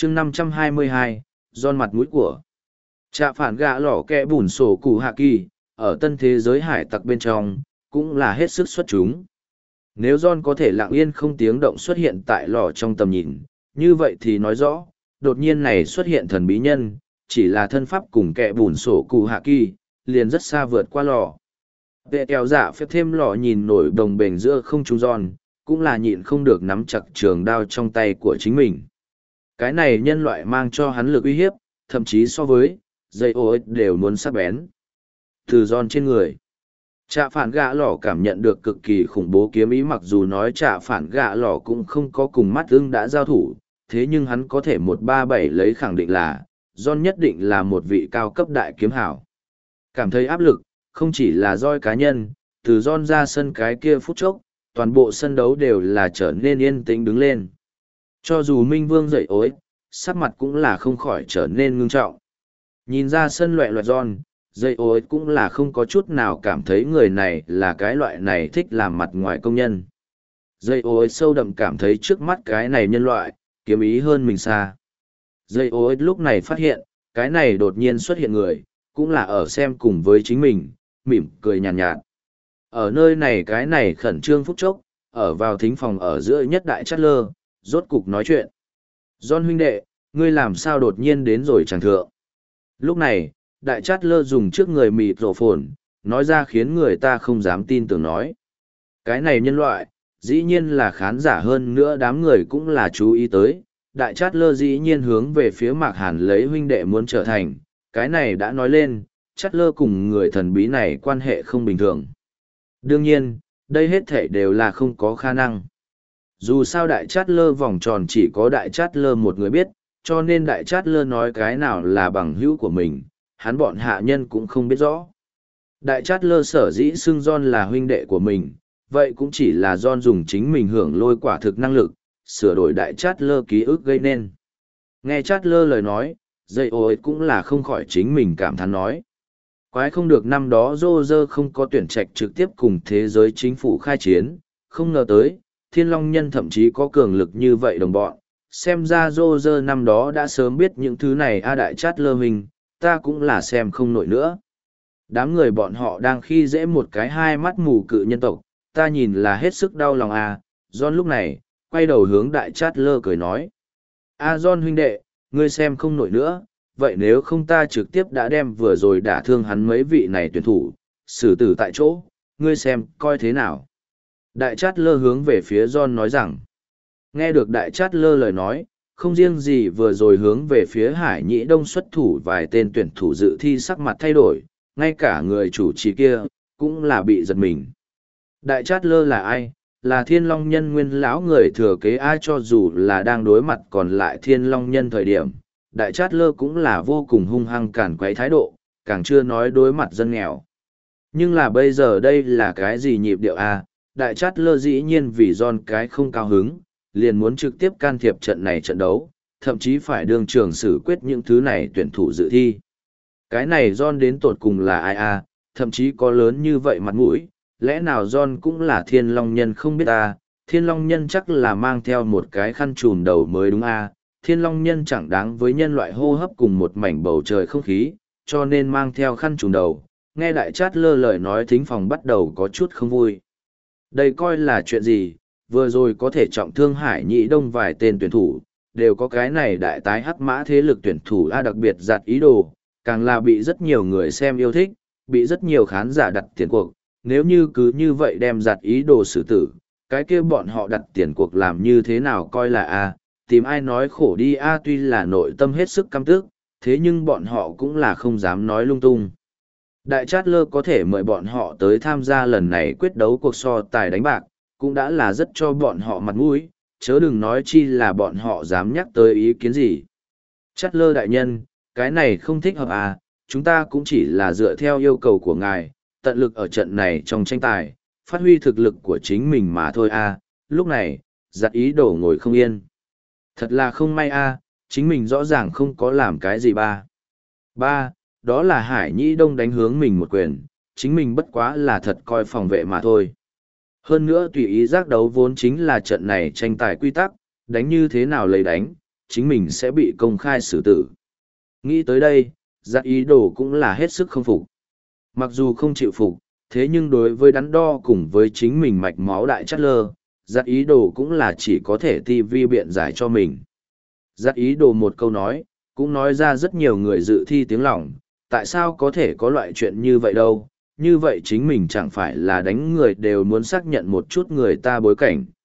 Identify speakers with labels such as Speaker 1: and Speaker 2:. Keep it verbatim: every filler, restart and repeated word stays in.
Speaker 1: chương năm trăm hai mươi hai, Giòn mặt mũi của. Trạ phản gạ lỏ kẹ bùn sổ cụ hạ kỳ, ở tân thế giới hải tặc bên trong, cũng là hết sức xuất chúng. Nếu John có thể lặng yên không tiếng động xuất hiện tại lò trong tầm nhìn, như vậy thì nói rõ, đột nhiên này xuất hiện thần bí nhân, chỉ là thân pháp cùng kẹ bùn sổ cụ hạ kỳ, liền rất xa vượt qua lò. Vệ kéo dạ phép thêm lò nhìn nổi đồng bền giữa không trung John, cũng là nhịn không được nắm chặt trường đao trong tay của chính mình. Cái này nhân loại mang cho hắn lực uy hiếp, thậm chí so với dây ô ích đều muốn sắc bén. Từ John trên người, Trạ phản gạ lỏ cảm nhận được cực kỳ khủng bố kiếm ý, mặc dù nói trạ phản gạ lỏ cũng không có cùng mắt ưng đã giao thủ, thế nhưng hắn có thể một ba bảy lấy khẳng định là, John nhất định là một vị cao cấp đại kiếm hảo. Cảm thấy áp lực, không chỉ là roi cá nhân, từ John ra sân cái kia phút chốc, toàn bộ sân đấu đều là trở nên yên tĩnh đứng lên. Cho dù Minh Vương dậy ối, sắc mặt cũng là không khỏi trở nên ngưng trọng. Nhìn ra sân loẹ loẹt John, dây ối cũng là không có chút nào cảm thấy người này là cái loại này thích làm mặt ngoài công nhân. Dây ối sâu đậm cảm thấy trước mắt cái này nhân loại, kiếm ý hơn mình xa. Dây ối lúc này phát hiện, cái này đột nhiên xuất hiện người, cũng là ở xem cùng với chính mình, mỉm cười nhàn nhạt, nhạt. Ở nơi này cái này khẩn trương phút chốc, ở vào thính phòng ở giữa nhất đại chát lơ, rốt cục nói chuyện. John huynh đệ, ngươi làm sao đột nhiên đến rồi chẳng thượng. Lúc này, đại chát lơ dùng trước người mịt rổ phồn, nói ra khiến người ta không dám tin tưởng nói. Cái này nhân loại, dĩ nhiên là khán giả hơn nữa đám người cũng là chú ý tới. Đại chát lơ dĩ nhiên hướng về phía Mạc Hàn lấy huynh đệ muốn trở thành, cái này đã nói lên, chát lơ cùng người thần bí này quan hệ không bình thường. Đương nhiên, đây hết thể đều là không có khả năng. Dù sao đại chát lơ vòng tròn chỉ có đại chát lơ một người biết, cho nên đại chát lơ nói cái nào là bằng hữu của mình, hắn bọn hạ nhân cũng không biết rõ. Đại chát lơ sở dĩ xưng John là huynh đệ của mình, vậy cũng chỉ là John dùng chính mình hưởng lôi quả thực năng lực, sửa đổi đại chát lơ ký ức gây nên. Nghe chát lơ lời nói, dây ôi cũng là không khỏi chính mình cảm thán nói. Quái không được năm đó Roger không có tuyển trạch trực tiếp cùng thế giới chính phủ khai chiến, không ngờ tới, thiên long nhân thậm chí có cường lực như vậy đồng bọn. Xem ra Roger năm đó đã sớm biết những thứ này a đại chát lơ mình, ta cũng là xem không nổi nữa. Đám người bọn họ đang khi dễ một cái hai mắt mù cự nhân tộc, ta nhìn là hết sức đau lòng à. John lúc này, quay đầu hướng đại chát lơ cười nói. A John huynh đệ, ngươi xem không nổi nữa, vậy nếu không ta trực tiếp đã đem vừa rồi đả thương hắn mấy vị này tuyển thủ, xử tử tại chỗ, ngươi xem, coi thế nào. Đại chát lơ hướng về phía John nói rằng, nghe được đại chát lơ lời nói, không riêng gì vừa rồi hướng về phía Hải Nhĩ Đông xuất thủ vài tên tuyển thủ dự thi sắc mặt thay đổi, ngay cả người chủ trì kia, cũng là bị giật mình. Đại chát lơ là ai? Là thiên long nhân nguyên lão người thừa kế ai, cho dù là đang đối mặt còn lại thiên long nhân thời điểm. Đại chát lơ cũng là vô cùng hung hăng cản quấy thái độ, càng chưa nói đối mặt dân nghèo. Nhưng là bây giờ đây là cái gì nhịp điệu a? Đại chát lơ dĩ nhiên vì John cái không cao hứng, liền muốn trực tiếp can thiệp trận này trận đấu, thậm chí phải đương trường xử quyết những thứ này tuyển thủ dự thi. Cái này John đến tột cùng là ai a? Thậm chí có lớn như vậy mặt mũi, lẽ nào John cũng là thiên long nhân không biết ta, thiên long nhân chắc là mang theo một cái khăn trùm đầu mới đúng a? Thiên long nhân chẳng đáng với nhân loại hô hấp cùng một mảnh bầu trời không khí, cho nên mang theo khăn trùm đầu. Nghe đại chát lơ lời nói thính phòng bắt đầu có chút không vui. Đây coi là chuyện gì, vừa rồi có thể trọng thương Hải Nhĩ Đông vài tên tuyển thủ, đều có cái này đại tái hắc mã thế lực tuyển thủ a đặc biệt giặt ý đồ, càng là bị rất nhiều người xem yêu thích, bị rất nhiều khán giả đặt tiền cuộc. Nếu như cứ như vậy đem giặt ý đồ xử tử, cái kia bọn họ đặt tiền cuộc làm như thế nào coi là a, tìm ai nói khổ đi a, tuy là nội tâm hết sức căm tức, thế nhưng bọn họ cũng là không dám nói lung tung. Đại chát lơ có thể mời bọn họ tới tham gia lần này quyết đấu cuộc so tài đánh bạc, cũng đã là rất cho bọn họ mặt mũi, chớ đừng nói chi là bọn họ dám nhắc tới ý kiến gì. Chát lơ đại nhân, cái này không thích hợp à, chúng ta cũng chỉ là dựa theo yêu cầu của ngài, tận lực ở trận này trong tranh tài, phát huy thực lực của chính mình mà thôi à, lúc này, giặt ý đồ ngồi không yên. Thật là không may à, chính mình rõ ràng không có làm cái gì ba. Ba, đó là Hải Nhĩ Đông đánh hướng mình một quyền, chính mình bất quá là thật coi phòng vệ mà thôi. Hơn nữa tùy ý giác đấu vốn chính là trận này tranh tài quy tắc, đánh như thế nào lấy đánh, chính mình sẽ bị công khai xử tử. Nghĩ tới đây, giặt ý đồ cũng là hết sức không phục. Mặc dù không chịu phục, thế nhưng đối với đắn đo cùng với chính mình mạch máu đại chất lơ, giặt ý đồ cũng là chỉ có thể ti vi biện giải cho mình. Giặt ý đồ một câu nói, cũng nói ra rất nhiều người dự thi tiếng lòng, tại sao có thể có loại chuyện như vậy đâu, như vậy chính mình chẳng phải là đánh người đều muốn xác nhận một chút người ta bối cảnh.